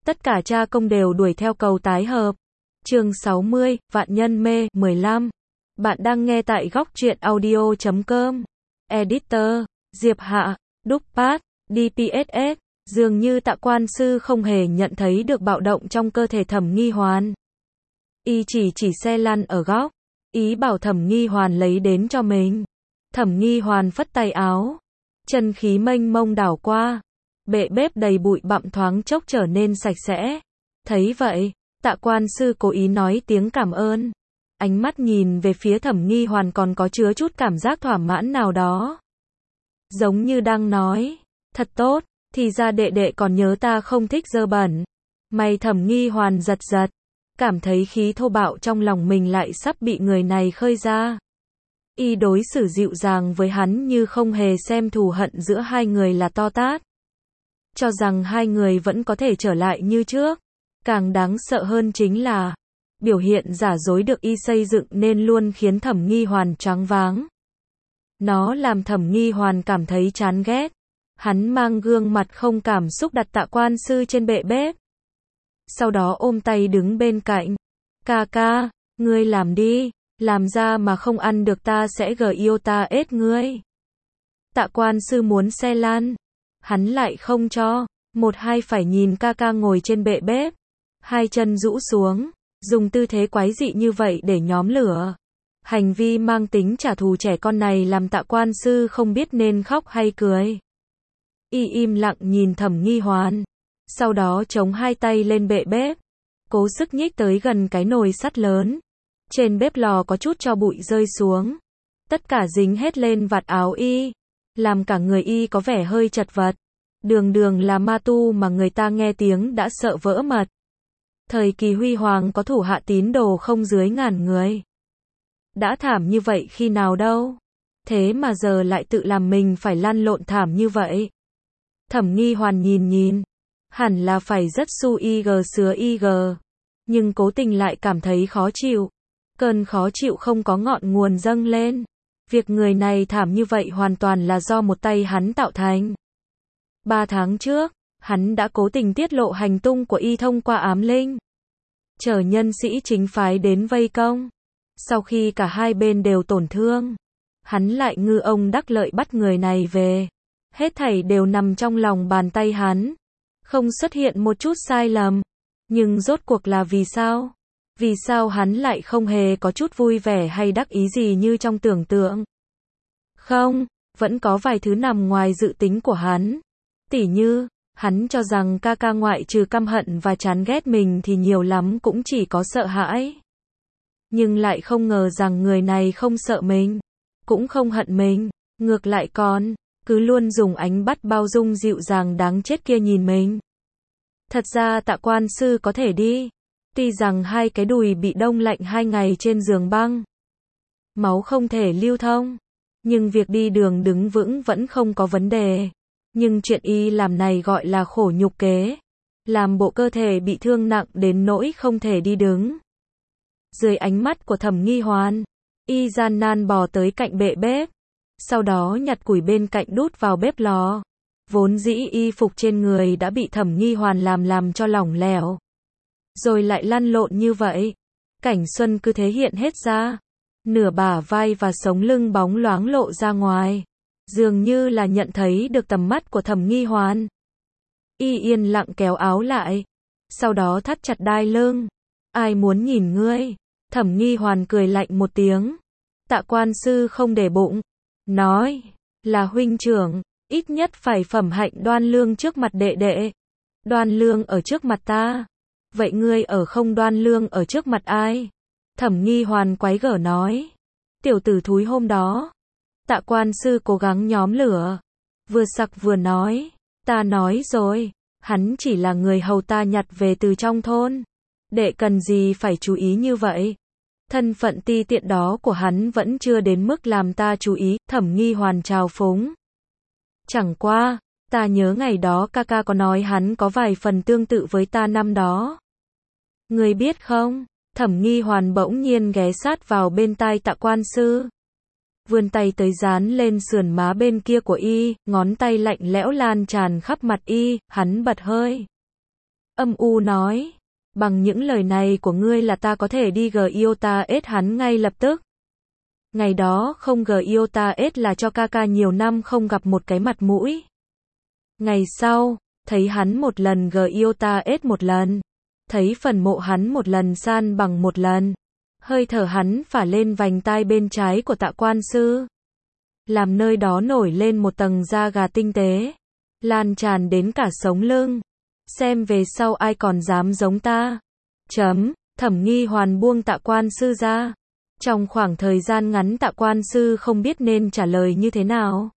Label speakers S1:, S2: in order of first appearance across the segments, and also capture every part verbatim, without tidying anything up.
S1: Tất cả cha công đều đuổi theo cầu tái hợp. Chương sáu mươi, Vạn Nhân Mê, mười lăm. Bạn đang nghe tại góc truyện audio chấm com. Editor, Diệp Hạ, Đúc-Pát, đê pê ét ét. Dường như Tạ Quan Sư không hề nhận thấy được bạo động trong cơ thể Thẩm Nghi Hoàn. Y chỉ chỉ xe lăn ở góc, ý bảo Thẩm Nghi Hoàn lấy đến cho mình. Thẩm Nghi Hoàn phất tay áo, chân khí mênh mông đảo qua, bệ bếp đầy bụi bặm thoáng chốc trở nên sạch sẽ. Thấy vậy, Tạ Quan Sư cố ý nói tiếng cảm ơn. Ánh mắt nhìn về phía Thẩm Nghi Hoàn còn có chứa chút cảm giác thỏa mãn nào đó. Giống như đang nói, thật tốt, thì ra đệ đệ còn nhớ ta không thích dơ bẩn. Mày Thẩm Nghi Hoàn giật giật, cảm thấy khí thô bạo trong lòng mình lại sắp bị người này khơi ra. Y đối xử dịu dàng với hắn như không hề xem thù hận giữa hai người là to tát. Cho rằng hai người vẫn có thể trở lại như trước. Càng đáng sợ hơn chính là biểu hiện giả dối được y xây dựng nên luôn khiến Thẩm Nghi Hoàn choáng váng. Nó làm Thẩm Nghi Hoàn cảm thấy chán ghét. Hắn mang gương mặt không cảm xúc đặt Tạ Quan Sư trên bệ bếp. Sau đó ôm tay đứng bên cạnh. Ca ca, ngươi làm đi, làm ra mà không ăn được ta sẽ gờ yêu ta ết ngươi. Tạ Quan Sư muốn xe lăn, hắn lại không cho, một hai phải nhìn ca ca ngồi trên bệ bếp, hai chân rũ xuống, dùng tư thế quái dị như vậy để nhóm lửa. Hành vi mang tính trả thù trẻ con này làm Tạ Quan Sư không biết nên khóc hay cười. Y im lặng nhìn Thẩm Nghi Hoàn, sau đó chống hai tay lên bệ bếp, cố sức nhích tới gần cái nồi sắt lớn. Trên bếp lò có chút tro bụi rơi xuống, tất cả dính hết lên vạt áo y, làm cả người y có vẻ hơi chật vật. Đường đường là ma tu mà người ta nghe tiếng đã sợ vỡ mật. Thời kỳ huy hoàng có thủ hạ tín đồ không dưới ngàn người. Đã thảm như vậy khi nào đâu. Thế mà giờ lại tự làm mình phải lăn lộn thảm như vậy. Thẩm Nghi Hoàn nhìn nhìn, hẳn là phải rất su y gờ sứa y gờ, nhưng cố tình lại cảm thấy khó chịu. Cơn khó chịu không có ngọn nguồn dâng lên. Việc người này thảm như vậy hoàn toàn là do một tay hắn tạo thành. Ba tháng trước, hắn đã cố tình tiết lộ hành tung của y thông qua ám linh. Chờ nhân sĩ chính phái đến vây công. Sau khi cả hai bên đều tổn thương, hắn lại ngư ông đắc lợi bắt người này về. Hết thảy đều nằm trong lòng bàn tay hắn. Không xuất hiện một chút sai lầm. Nhưng rốt cuộc là vì sao? Vì sao hắn lại không hề có chút vui vẻ hay đắc ý gì như trong tưởng tượng? Không, vẫn có vài thứ nằm ngoài dự tính của hắn. Tỉ như, hắn cho rằng ca ca ngoại trừ căm hận và chán ghét mình thì nhiều lắm cũng chỉ có sợ hãi. Nhưng lại không ngờ rằng người này không sợ mình, cũng không hận mình, ngược lại còn cứ luôn dùng ánh mắt bao dung dịu dàng đáng chết kia nhìn mình. Thật ra Tạ Quan Sư có thể đi. Tuy rằng hai cái đùi bị đông lạnh hai ngày trên giường băng, máu không thể lưu thông, nhưng việc đi đường đứng vững vẫn không có vấn đề. Nhưng chuyện y làm này gọi là khổ nhục kế, làm bộ cơ thể bị thương nặng đến nỗi không thể đi đứng. Dưới ánh mắt của Thẩm Nghi Hoàn, y gian nan bò tới cạnh bệ bếp, sau đó nhặt củi bên cạnh đút vào bếp lò. Vốn dĩ y phục trên người đã bị Thẩm Nghi Hoàn làm làm cho lỏng lẻo, rồi lại lăn lộn như vậy. Cảnh xuân cứ thế hiện hết ra, nửa bả vai và sống lưng bóng loáng lộ ra ngoài, dường như là nhận thấy được tầm mắt của Thẩm Nghi Hoàn. Y yên lặng kéo áo lại, sau đó thắt chặt đai lưng. Ai muốn nhìn ngươi? Thẩm Nghi Hoàn cười lạnh một tiếng. Tạ Quan Sư không để bụng, nói, là huynh trưởng, ít nhất phải phẩm hạnh đoan lương trước mặt đệ đệ. Đoan lương ở trước mặt ta. Vậy ngươi ở không đoan lương ở trước mặt ai? Thẩm Nghi Hoàn quái gở nói. Tiểu tử thúi hôm đó. Tạ Quan Sư cố gắng nhóm lửa, vừa sặc vừa nói, ta nói rồi, hắn chỉ là người hầu ta nhặt về từ trong thôn. Đệ cần gì phải chú ý như vậy? Thân phận ti tiện đó của hắn vẫn chưa đến mức làm ta chú ý. Thẩm Nghi Hoàn trào phúng. Chẳng qua, ta nhớ ngày đó ca ca có nói hắn có vài phần tương tự với ta năm đó. Ngươi biết không? Thẩm Nghi Hoàn bỗng nhiên ghé sát vào bên tai Tạ Quan Sư, vươn tay tới dán lên sườn má bên kia của y, ngón tay lạnh lẽo lan tràn khắp mặt y. Hắn bật hơi âm u nói. Bằng những lời này của ngươi là ta có thể đi Gyotades hắn ngay lập tức. Ngày đó không Gyotades là cho ca ca nhiều năm không gặp một cái mặt mũi. Ngày sau, thấy hắn một lần Gyotades một lần. Thấy phần mộ hắn một lần san bằng một lần. Hơi thở hắn phả lên vành tai bên trái của Tạ Quan Sư. Làm nơi đó nổi lên một tầng da gà tinh tế. Lan tràn đến cả sống lưng. Xem về sau ai còn dám giống ta. Chấm, Thẩm Nghi Hoàn buông Tạ Quan Sư ra. Trong khoảng thời gian ngắn Tạ Quan Sư không biết nên trả lời như thế nào.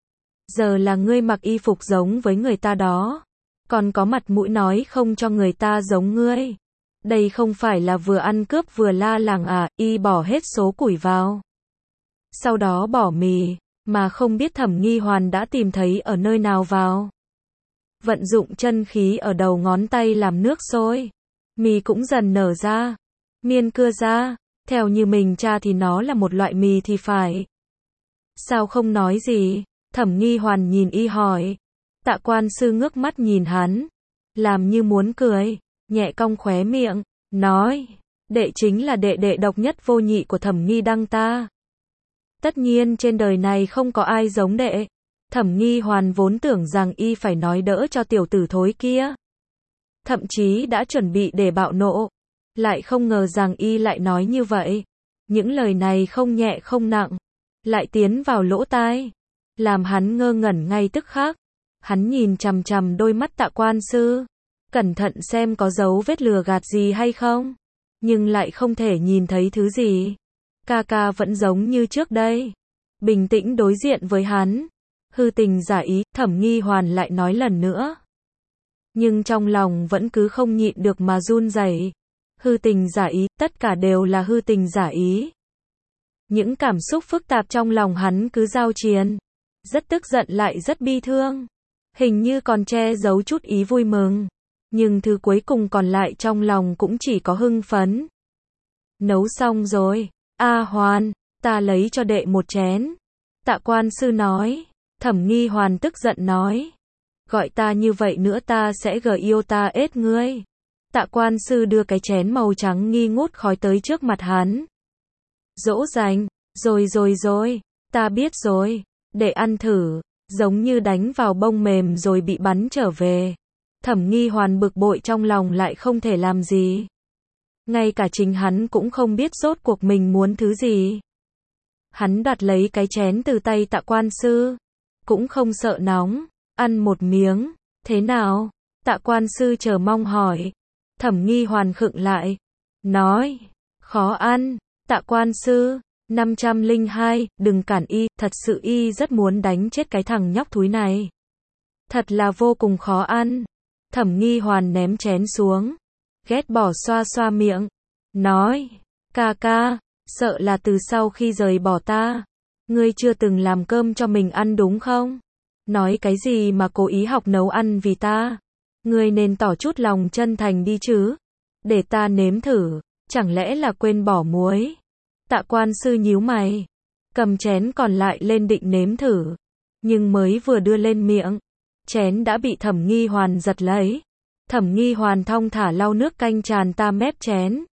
S1: Giờ là ngươi mặc y phục giống với người ta đó. Còn có mặt mũi nói không cho người ta giống ngươi. Đây không phải là vừa ăn cướp vừa la làng à, y bỏ hết số củi vào. Sau đó bỏ mì, mà không biết Thẩm Nghi Hoàn đã tìm thấy ở nơi nào vào. Vận dụng chân khí ở đầu ngón tay làm nước sôi. Mì cũng dần nở ra. Miên cưa ra. Theo như mình tra thì nó là một loại mì thì phải. Sao không nói gì? Thẩm Nghi Hoàn nhìn y hỏi. Tạ Quan Sư ngước mắt nhìn hắn. Làm như muốn cười. Nhẹ cong khóe miệng. Nói. Đệ chính là đệ đệ độc nhất vô nhị của Thẩm Nghi Đăng ta. Tất nhiên trên đời này không có ai giống đệ. Thẩm Nghi Hoàn vốn tưởng rằng y phải nói đỡ cho tiểu tử thối kia. Thậm chí đã chuẩn bị để bạo nộ. Lại không ngờ rằng y lại nói như vậy. Những lời này không nhẹ không nặng. Lại tiến vào lỗ tai. Làm hắn ngơ ngẩn ngay tức khắc. Hắn nhìn chằm chằm đôi mắt Tạ Quan Sư. Cẩn thận xem có dấu vết lừa gạt gì hay không. Nhưng lại không thể nhìn thấy thứ gì. Ca ca vẫn giống như trước đây. Bình tĩnh đối diện với hắn. Hư tình giả ý, Thẩm Nghi Hoàn lại nói lần nữa. Nhưng trong lòng vẫn cứ không nhịn được mà run rẩy. Hư tình giả ý, tất cả đều là hư tình giả ý. Những cảm xúc phức tạp trong lòng hắn cứ giao chiến. Rất tức giận lại rất bi thương. Hình như còn che giấu chút ý vui mừng. Nhưng thứ cuối cùng còn lại trong lòng cũng chỉ có hưng phấn. Nấu xong rồi. A Hoàn, ta lấy cho đệ một chén. Tạ Quan Sư nói. Thẩm Nghi Hoàn tức giận nói. Gọi ta như vậy nữa ta sẽ Gyotades ngươi. Tạ Quan Sư đưa cái chén màu trắng nghi ngút khói tới trước mặt hắn. Dỗ dành. Rồi rồi rồi. Ta biết rồi. Để ăn thử. Giống như đánh vào bông mềm rồi bị bắn trở về. Thẩm Nghi Hoàn bực bội trong lòng lại không thể làm gì. Ngay cả chính hắn cũng không biết rốt cuộc mình muốn thứ gì. Hắn đoạt lấy cái chén từ tay Tạ Quan Sư. Cũng không sợ nóng. Ăn một miếng. Thế nào? Tạ Quan Sư chờ mong hỏi. Thẩm Nghi Hoàn khựng lại. Nói. Khó ăn. Tạ Quan Sư. năm trăm lẻ hai, đừng cản y, thật sự y rất muốn đánh chết cái thằng nhóc thúi này. Thật là vô cùng khó ăn. Thẩm Nghi Hoàn ném chén xuống. Ghét bỏ xoa xoa miệng. Nói. Ca ca. Sợ là từ sau khi rời bỏ ta. Ngươi chưa từng làm cơm cho mình ăn đúng không? Nói cái gì mà cố ý học nấu ăn vì ta? Ngươi nên tỏ chút lòng chân thành đi chứ. Để ta nếm thử. Chẳng lẽ là quên bỏ muối? Tạ Quan Sư nhíu mày. Cầm chén còn lại lên định nếm thử. Nhưng mới vừa đưa lên miệng. Chén đã bị Thẩm Nghi Hoàn giật lấy. Thẩm Nghi Hoàn thong thả lau nước canh tràn ta mép chén.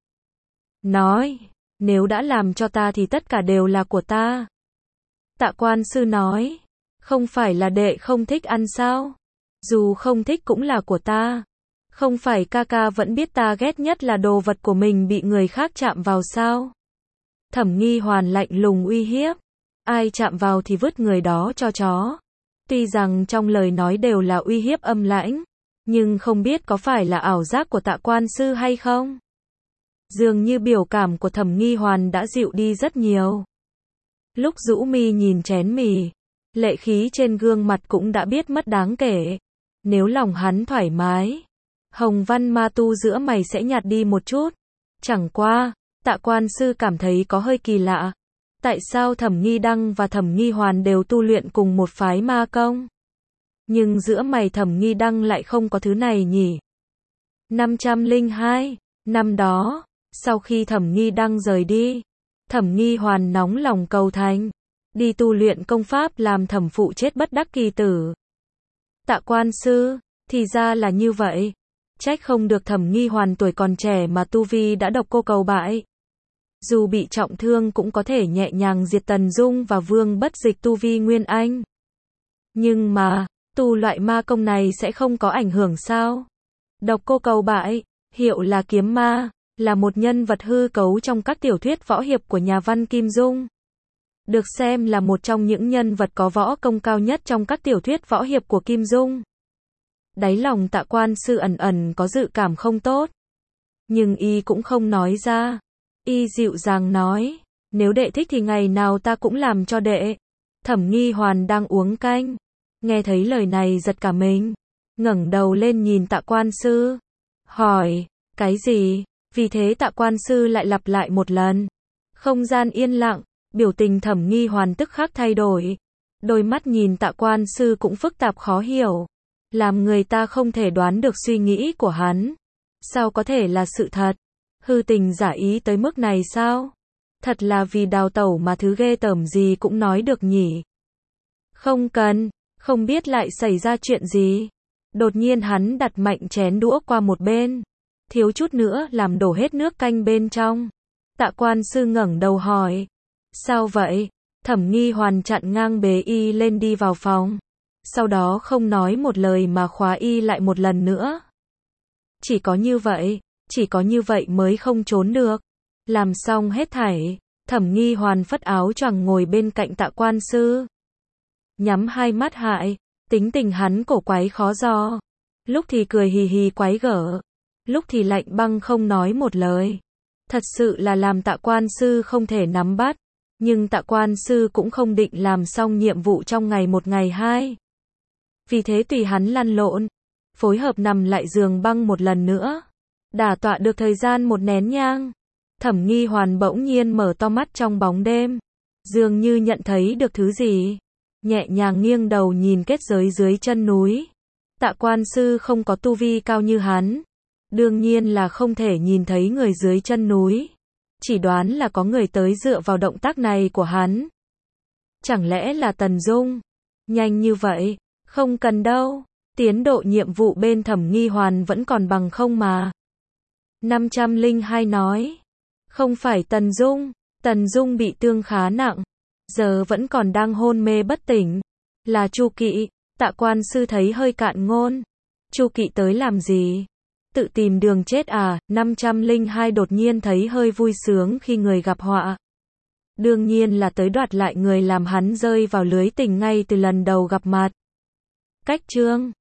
S1: Nói. Nếu đã làm cho ta thì tất cả đều là của ta. Tạ Quan Sư nói. Không phải là đệ không thích ăn sao? Dù không thích cũng là của ta. Không phải ca ca vẫn biết ta ghét nhất là đồ vật của mình bị người khác chạm vào sao? Thẩm Nghi Hoàn lạnh lùng uy hiếp. Ai chạm vào thì vứt người đó cho chó. Tuy rằng trong lời nói đều là uy hiếp âm lãnh. Nhưng không biết có phải là ảo giác của Tạ Quan Sư hay không? Dường như biểu cảm của Thẩm Nghi Hoàn đã dịu đi rất nhiều. Lúc rũ mi nhìn chén mì. Lệ khí trên gương mặt cũng đã biết mất đáng kể. Nếu lòng hắn thoải mái. Hồng văn ma tu giữa mày sẽ nhạt đi một chút. Chẳng qua. Tạ Quan Sư cảm thấy có hơi kỳ lạ. Tại sao Thẩm Nghi Đăng và Thẩm Nghi Hoàn đều tu luyện cùng một phái ma công? Nhưng giữa mày Thẩm Nghi Đăng lại không có thứ này nhỉ? năm trăm lẻ hai. Năm đó, sau khi Thẩm Nghi Đăng rời đi, Thẩm Nghi Hoàn nóng lòng cầu thành. Đi tu luyện công pháp làm thẩm phụ chết bất đắc kỳ tử. Tạ Quan Sư, thì ra là như vậy. Trách không được Thẩm Nghi Hoàn tuổi còn trẻ mà tu vi đã độc cô cầu bại. Dù bị trọng thương cũng có thể nhẹ nhàng diệt Tần Dung và Vương Bất Dịch tu vi Nguyên Anh. Nhưng mà, tu loại ma công này sẽ không có ảnh hưởng sao? Độc cô cầu bại, hiệu là kiếm ma, là một nhân vật hư cấu trong các tiểu thuyết võ hiệp của nhà văn Kim Dung. Được xem là một trong những nhân vật có võ công cao nhất trong các tiểu thuyết võ hiệp của Kim Dung. Đáy lòng Tạ Quan Sư ẩn ẩn có dự cảm không tốt. Nhưng y cũng không nói ra. Y dịu dàng nói, nếu đệ thích thì ngày nào ta cũng làm cho đệ. Thẩm Nghi Hoàn đang uống canh. Nghe thấy lời này giật cả mình. Ngẩng đầu lên nhìn Tạ Quan Sư. Hỏi, cái gì? Vì thế Tạ Quan Sư lại lặp lại một lần. Không gian yên lặng, biểu tình Thẩm Nghi Hoàn tức khắc thay đổi. Đôi mắt nhìn Tạ Quan Sư cũng phức tạp khó hiểu. Làm người ta không thể đoán được suy nghĩ của hắn. Sao có thể là sự thật? Hư tình giả ý tới mức này sao? Thật là vì đào tẩu mà thứ ghê tởm gì cũng nói được nhỉ? Không cần, không biết lại xảy ra chuyện gì. Đột nhiên hắn đặt mạnh chén đũa qua một bên. Thiếu chút nữa làm đổ hết nước canh bên trong. Tạ Quan Sư ngẩng đầu hỏi. Sao vậy? Thẩm Nghi Hoàn chặn ngang bế y lên đi vào phòng. Sau đó không nói một lời mà khóa y lại một lần nữa. Chỉ có như vậy, chỉ có như vậy mới không trốn được. Làm xong hết thảy, Thẩm Nghi Hoàn phất áo choàng ngồi bên cạnh Tạ Quan Sư. Nhắm hai mắt hại, tính tình hắn cổ quái khó dò. Lúc thì cười hì hì quái gở, lúc thì lạnh băng không nói một lời. Thật sự là làm Tạ Quan Sư không thể nắm bắt. Nhưng Tạ Quan Sư cũng không định làm xong nhiệm vụ trong ngày một ngày hai. Vì thế tùy hắn lăn lộn, phối hợp nằm lại giường băng một lần nữa. Đả tọa được thời gian một nén nhang. Thẩm Nghi Hoàn bỗng nhiên mở to mắt trong bóng đêm. Dường như nhận thấy được thứ gì. Nhẹ nhàng nghiêng đầu nhìn kết giới dưới chân núi. Tạ Quan Sư không có tu vi cao như hắn. Đương nhiên là không thể nhìn thấy người dưới chân núi. Chỉ đoán là có người tới dựa vào động tác này của hắn. Chẳng lẽ là Tần Dung? Nhanh như vậy? Không cần đâu. Tiến độ nhiệm vụ bên Thẩm Nghi Hoàn vẫn còn bằng không mà. năm trăm lẻ hai nói. Không phải Tần Dung. Tần Dung bị thương khá nặng. Giờ vẫn còn đang hôn mê bất tỉnh. Là Chu Kỵ. Tạ Quan Sư thấy hơi cạn ngôn. Chu Kỵ tới làm gì? Tự tìm đường chết à? năm trăm lẻ hai đột nhiên thấy hơi vui sướng khi người gặp họa. Đương nhiên là tới đoạt lại người làm hắn rơi vào lưới tình ngay từ lần đầu gặp mặt. Cách chương